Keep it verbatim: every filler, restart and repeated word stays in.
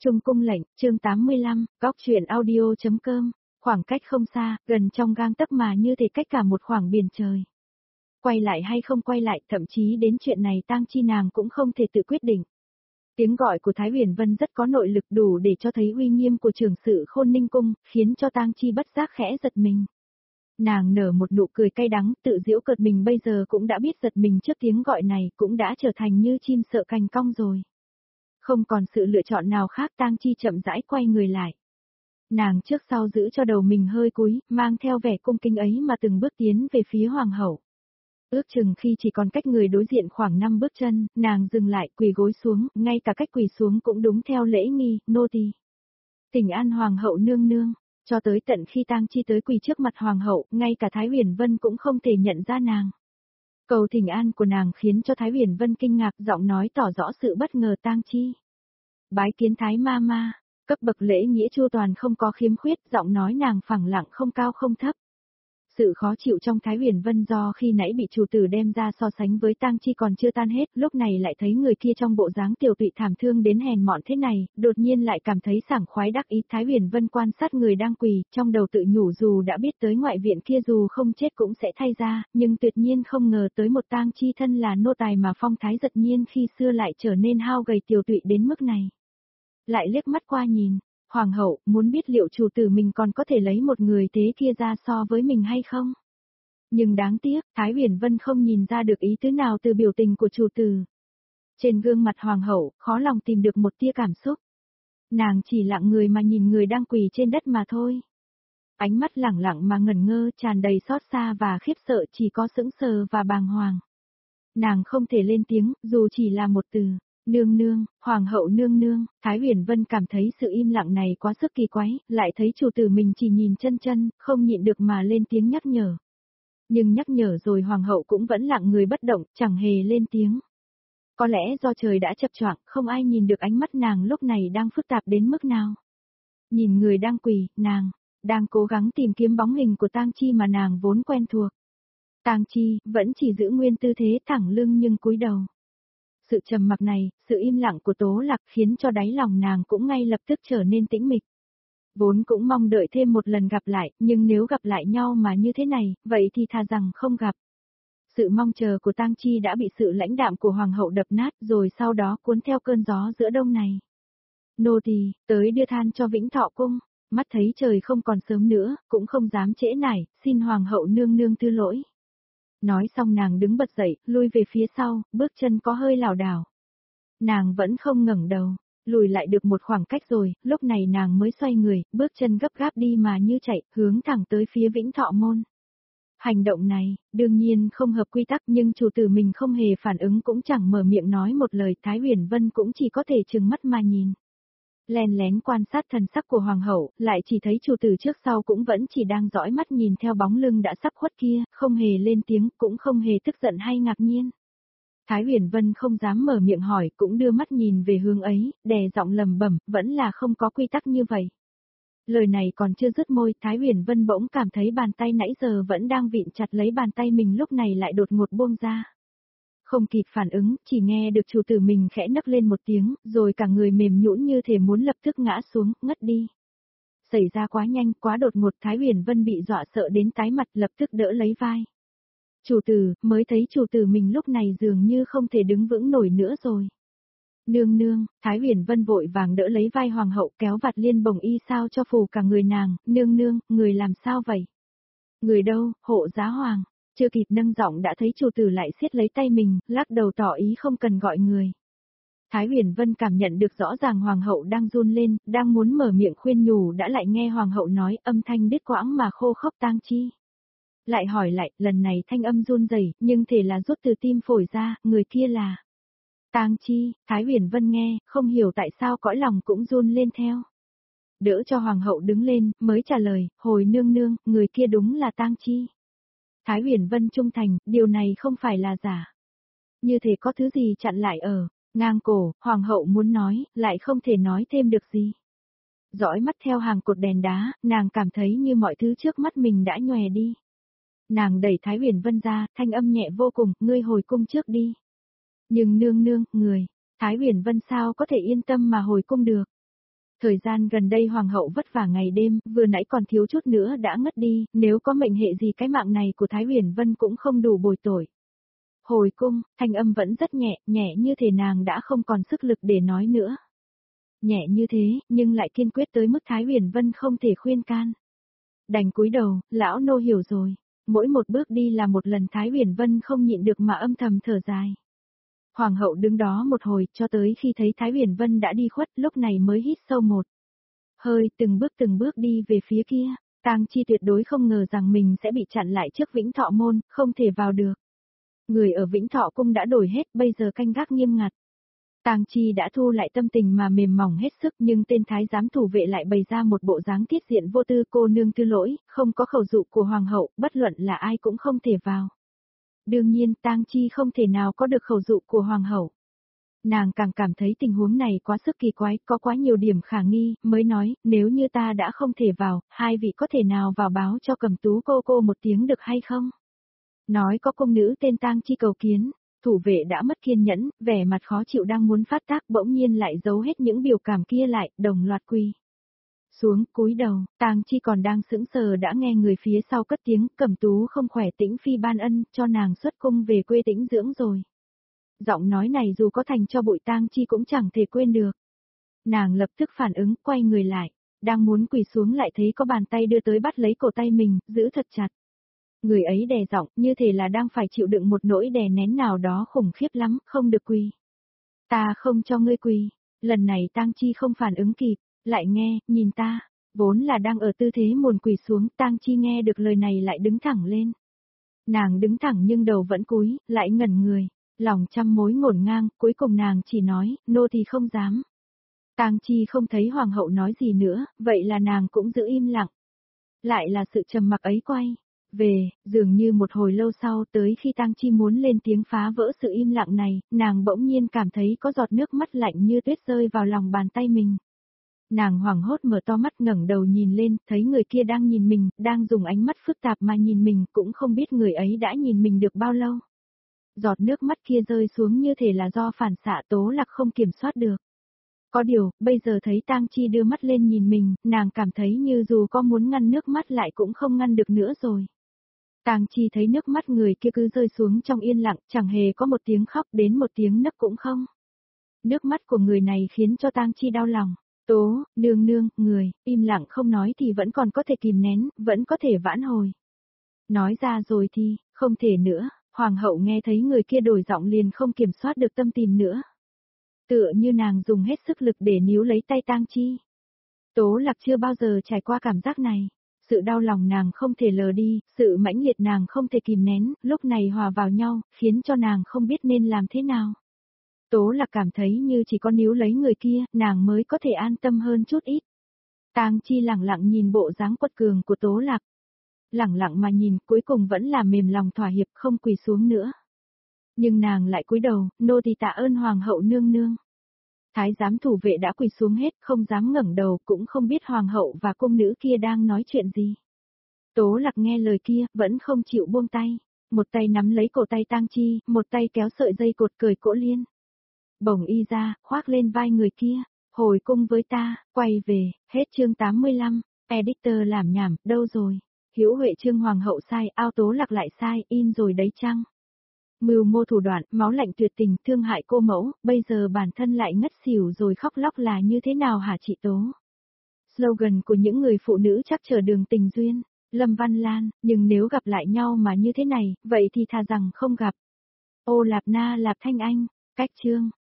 Trung cung lệnh, chương tám mươi lăm, góc truyện audio.com, khoảng cách không xa, gần trong gang tấc mà như thể cách cả một khoảng biển trời. Quay lại hay không quay lại, thậm chí đến chuyện này Tang Chi nàng cũng không thể tự quyết định. Tiếng gọi của Thái Huyền Vân rất có nội lực đủ để cho thấy uy nghiêm của trưởng sự Khôn Ninh cung, khiến cho Tang Chi bất giác khẽ giật mình. Nàng nở một nụ cười cay đắng, tự giễu cợt mình bây giờ cũng đã biết giật mình trước tiếng gọi này, cũng đã trở thành như chim sợ cành cong rồi. Không còn sự lựa chọn nào khác, Tang Chi chậm rãi quay người lại. Nàng trước sau giữ cho đầu mình hơi cúi, mang theo vẻ cung kính ấy mà từng bước tiến về phía hoàng hậu. Ước chừng khi chỉ còn cách người đối diện khoảng năm bước chân, nàng dừng lại quỳ gối xuống, ngay cả cách quỳ xuống cũng đúng theo lễ nghi, nô tỳ. Thỉnh an hoàng hậu nương nương, cho tới tận khi Tang Chi tới quỳ trước mặt hoàng hậu, ngay cả Thái Huyền Vân cũng không thể nhận ra nàng. Cầu thỉnh an của nàng khiến cho Thái Huyền Vân kinh ngạc, giọng nói tỏ rõ sự bất ngờ. Tang Chi. Bái kiến Thái ma ma, cấp bậc lễ nghĩa chu toàn không có khiếm khuyết, giọng nói nàng phẳng lặng không cao không thấp. Sự khó chịu trong Thái Huyền Vân do khi nãy bị chủ tử đem ra so sánh với Tang Chi còn chưa tan hết, lúc này lại thấy người kia trong bộ dáng tiểu tụy thảm thương đến hèn mọn thế này, đột nhiên lại cảm thấy sảng khoái đắc ý. Thái Huyền Vân quan sát người đang quỳ, trong đầu tự nhủ dù đã biết tới ngoại viện kia dù không chết cũng sẽ thay ra, nhưng tuyệt nhiên không ngờ tới một Tang Chi thân là nô tài mà phong thái giật nhiên khi xưa lại trở nên hao gầy tiểu tụy đến mức này. Lại liếc mắt qua nhìn, hoàng hậu muốn biết liệu chủ tử mình còn có thể lấy một người thế kia ra so với mình hay không? Nhưng đáng tiếc, Thái Huyền Vân không nhìn ra được ý tứ nào từ biểu tình của chủ tử. Trên gương mặt hoàng hậu, khó lòng tìm được một tia cảm xúc. Nàng chỉ lặng người mà nhìn người đang quỳ trên đất mà thôi. Ánh mắt lẳng lặng mà ngẩn ngơ, tràn đầy xót xa và khiếp sợ, chỉ có sững sờ và bàng hoàng. Nàng không thể lên tiếng, dù chỉ là một từ. Nương nương, hoàng hậu nương nương. Thái Huyền Vân cảm thấy sự im lặng này quá sức kỳ quái, lại thấy chủ tử mình chỉ nhìn chân chân, không nhịn được mà lên tiếng nhắc nhở. Nhưng nhắc nhở rồi hoàng hậu cũng vẫn lặng người bất động, chẳng hề lên tiếng. Có lẽ do trời đã chập choạng, không ai nhìn được ánh mắt nàng lúc này đang phức tạp đến mức nào. Nhìn người đang quỳ, nàng đang cố gắng tìm kiếm bóng hình của Tang Chi mà nàng vốn quen thuộc. Tang Chi vẫn chỉ giữ nguyên tư thế thẳng lưng nhưng cúi đầu. Sự trầm mặc này, sự im lặng của Tố Lạc khiến cho đáy lòng nàng cũng ngay lập tức trở nên tĩnh mịch. Vốn cũng mong đợi thêm một lần gặp lại, nhưng nếu gặp lại nhau mà như thế này, vậy thì thà rằng không gặp. Sự mong chờ của Tang Chi đã bị sự lãnh đạm của hoàng hậu đập nát rồi sau đó cuốn theo cơn gió giữa đông này. Nô tỳ tới đưa than cho Vĩnh Thọ cung, mắt thấy trời không còn sớm nữa, cũng không dám trễ nải, xin hoàng hậu nương nương thứ lỗi. Nói xong nàng đứng bật dậy, lui về phía sau, bước chân có hơi lảo đảo. Nàng vẫn không ngẩng đầu, lùi lại được một khoảng cách rồi, lúc này nàng mới xoay người, bước chân gấp gáp đi mà như chạy, hướng thẳng tới phía Vĩnh Thọ môn. Hành động này, đương nhiên không hợp quy tắc nhưng chủ tử mình không hề phản ứng cũng chẳng mở miệng nói một lời. Thái Huyền Vân cũng chỉ có thể trừng mắt mà nhìn. Lén lén quan sát thần sắc của hoàng hậu, lại chỉ thấy chủ tử trước sau cũng vẫn chỉ đang dõi mắt nhìn theo bóng lưng đã sắp khuất kia, không hề lên tiếng, cũng không hề tức giận hay ngạc nhiên. Thái Huyền Vân không dám mở miệng hỏi, cũng đưa mắt nhìn về hướng ấy, đè giọng lầm bẩm, vẫn là không có quy tắc như vậy. Lời này còn chưa dứt môi, Thái Huyền Vân bỗng cảm thấy bàn tay nãy giờ vẫn đang vịn chặt lấy bàn tay mình lúc này lại đột ngột buông ra. Không kịp phản ứng, chỉ nghe được chủ tử mình khẽ nấc lên một tiếng, rồi cả người mềm nhũn như thể muốn lập tức ngã xuống, ngất đi. Xảy ra quá nhanh, quá đột ngột, Thái Huyền Vân bị dọa sợ đến tái mặt, lập tức đỡ lấy vai. Chủ tử, mới thấy chủ tử mình lúc này dường như không thể đứng vững nổi nữa rồi. Nương nương, Thái Huyền Vân vội vàng đỡ lấy vai hoàng hậu, kéo vạt liên bồng y sao cho phù cả người nàng. Nương nương, người làm sao vậy? Người đâu, hộ giá hoàng? Chưa kịp nâng giọng đã thấy chủ tử lại siết lấy tay mình, lắc đầu tỏ ý không cần gọi người. Thái Huyền Vân cảm nhận được rõ ràng hoàng hậu đang run lên, đang muốn mở miệng khuyên nhủ đã lại nghe hoàng hậu nói âm thanh đứt quãng mà khô khốc. Tang Chi. Lại hỏi lại, lần này thanh âm run rẩy, nhưng thể là rút từ tim phổi ra, người kia là Tang Chi. Thái Huyền Vân nghe, không hiểu tại sao cõi lòng cũng run lên theo. Đỡ cho hoàng hậu đứng lên, mới trả lời, hồi nương nương, người kia đúng là Tang Chi. Thái Huyền Vân trung thành, điều này không phải là giả. Như thể có thứ gì chặn lại ở ngang cổ, hoàng hậu muốn nói, lại không thể nói thêm được gì. Dõi mắt theo hàng cột đèn đá, nàng cảm thấy như mọi thứ trước mắt mình đã nhòe đi. Nàng đẩy Thái Huyền Vân ra, thanh âm nhẹ vô cùng, ngươi hồi cung trước đi. Nhưng nương nương, người, Thái Huyền Vân sao có thể yên tâm mà hồi cung được. Thời gian gần đây hoàng hậu vất vả ngày đêm, vừa nãy còn thiếu chút nữa đã ngất đi, nếu có mệnh hệ gì cái mạng này của Thái Huyền Vân cũng không đủ bồi tội. Hồi cung, thanh âm vẫn rất nhẹ, nhẹ như thể nàng đã không còn sức lực để nói nữa. Nhẹ như thế, nhưng lại kiên quyết tới mức Thái Huyền Vân không thể khuyên can. Đành cúi đầu, lão nô hiểu rồi. Mỗi một bước đi là một lần Thái Huyền Vân không nhịn được mà âm thầm thở dài. Hoàng hậu đứng đó một hồi, cho tới khi thấy Thái Huyền Vân đã đi khuất, lúc này mới hít sâu một hơi, từng bước từng bước đi về phía kia. Tang Chi tuyệt đối không ngờ rằng mình sẽ bị chặn lại trước Vĩnh Thọ môn, không thể vào được. Người ở Vĩnh Thọ cung đã đổi hết, bây giờ canh gác nghiêm ngặt. Tang Chi đã thu lại tâm tình mà mềm mỏng hết sức, nhưng tên thái giám thủ vệ lại bày ra một bộ dáng tiết diện vô tư, cô nương tư lỗi, không có khẩu dụ của hoàng hậu, bất luận là ai cũng không thể vào. Đương nhiên, Tang Chi không thể nào có được khẩu dụ của hoàng hậu. Nàng càng cảm thấy tình huống này quá sức kỳ quái, có quá nhiều điểm khả nghi, mới nói, nếu như ta đã không thể vào, hai vị có thể nào vào báo cho Cẩm Tú cô cô một tiếng được hay không? Nói có công nữ tên Tang Chi cầu kiến. Thủ vệ đã mất kiên nhẫn, vẻ mặt khó chịu đang muốn phát tác, bỗng nhiên lại giấu hết những biểu cảm kia lại, đồng loạt quỳ xuống, cúi đầu. Tang Chi còn đang sững sờ đã nghe người phía sau cất tiếng, Cẩm Tú không khỏe, Tĩnh phi ban ân cho nàng xuất cung về quê tĩnh dưỡng rồi. Giọng nói này dù có thành cho bụi, Tang Chi cũng chẳng thể quên được. Nàng lập tức phản ứng, quay người lại, đang muốn quỳ xuống lại thấy có bàn tay đưa tới bắt lấy cổ tay mình, giữ thật chặt. Người ấy đè giọng, như thể là đang phải chịu đựng một nỗi đè nén nào đó khủng khiếp lắm, không được quỳ. Ta không cho ngươi quỳ. Lần này Tang Chi không phản ứng kịp, lại nghe, nhìn ta, vốn là đang ở tư thế muồn quỳ xuống, Tang Chi nghe được lời này lại đứng thẳng lên. Nàng đứng thẳng nhưng đầu vẫn cúi, lại ngẩn người, lòng trăm mối ngổn ngang, cuối cùng nàng chỉ nói, nô thì không dám. Tang Chi không thấy hoàng hậu nói gì nữa, vậy là nàng cũng giữ im lặng. Lại là sự trầm mặc ấy quay về, dường như một hồi lâu sau, tới khi Tang Chi muốn lên tiếng phá vỡ sự im lặng này, nàng bỗng nhiên cảm thấy có giọt nước mắt lạnh như tuyết rơi vào lòng bàn tay mình. Nàng hoảng hốt mở to mắt, ngẩng đầu nhìn lên, thấy người kia đang nhìn mình, đang dùng ánh mắt phức tạp mà nhìn mình, cũng không biết người ấy đã nhìn mình được bao lâu. Giọt nước mắt kia rơi xuống như thể là do phản xạ Tố Lạc không kiểm soát được. Có điều, bây giờ thấy Tang Chi đưa mắt lên nhìn mình, nàng cảm thấy như dù có muốn ngăn nước mắt lại cũng không ngăn được nữa rồi. Tang Chi thấy nước mắt người kia cứ rơi xuống trong yên lặng, chẳng hề có một tiếng khóc, đến một tiếng nấc cũng không. Nước mắt của người này khiến cho Tang Chi đau lòng. Tố, nương nương, người, im lặng không nói thì vẫn còn có thể kìm nén, vẫn có thể vãn hồi. Nói ra rồi thì, không thể nữa, hoàng hậu nghe thấy người kia đổi giọng liền không kiểm soát được tâm tình nữa. Tựa như nàng dùng hết sức lực để níu lấy tay Tang Chi. Tố Lạc chưa bao giờ trải qua cảm giác này. Sự đau lòng nàng không thể lờ đi, sự mãnh liệt nàng không thể kìm nén, lúc này hòa vào nhau, khiến cho nàng không biết nên làm thế nào. Tố Lạc cảm thấy như chỉ có níu lấy người kia, nàng mới có thể an tâm hơn chút ít. Tang Chi lẳng lặng nhìn bộ dáng quật cường của Tố Lạc. Lẳng lặng mà nhìn, cuối cùng vẫn là mềm lòng thỏa hiệp, không quỳ xuống nữa. Nhưng nàng lại cúi đầu, nô tỳ tạ ơn hoàng hậu nương nương. Thái giám thủ vệ đã quỳ xuống hết, không dám ngẩng đầu, cũng không biết hoàng hậu và cung nữ kia đang nói chuyện gì. Tố Lạc nghe lời kia, vẫn không chịu buông tay, một tay nắm lấy cổ tay Tang Chi, một tay kéo sợi dây cột cởi cỗ liên. Bổng y ra, khoác lên vai người kia, hồi cung với ta, quay về, hết chương tám mươi lăm, editor làm nhảm, đâu rồi? Hữu Huệ chương hoàng hậu sai, ao Tố Lạc lại sai, in rồi đấy chăng? Mưu mô thủ đoạn, máu lạnh tuyệt tình, thương hại cô mẫu, bây giờ bản thân lại ngất xỉu rồi khóc lóc là như thế nào hả chị Tố? Slogan của những người phụ nữ chắc chờ đường tình duyên, Lâm Văn Lan, nhưng nếu gặp lại nhau mà như thế này, vậy thì thà rằng không gặp. Ô Lạp Na Lạp Thanh Anh, cách chương.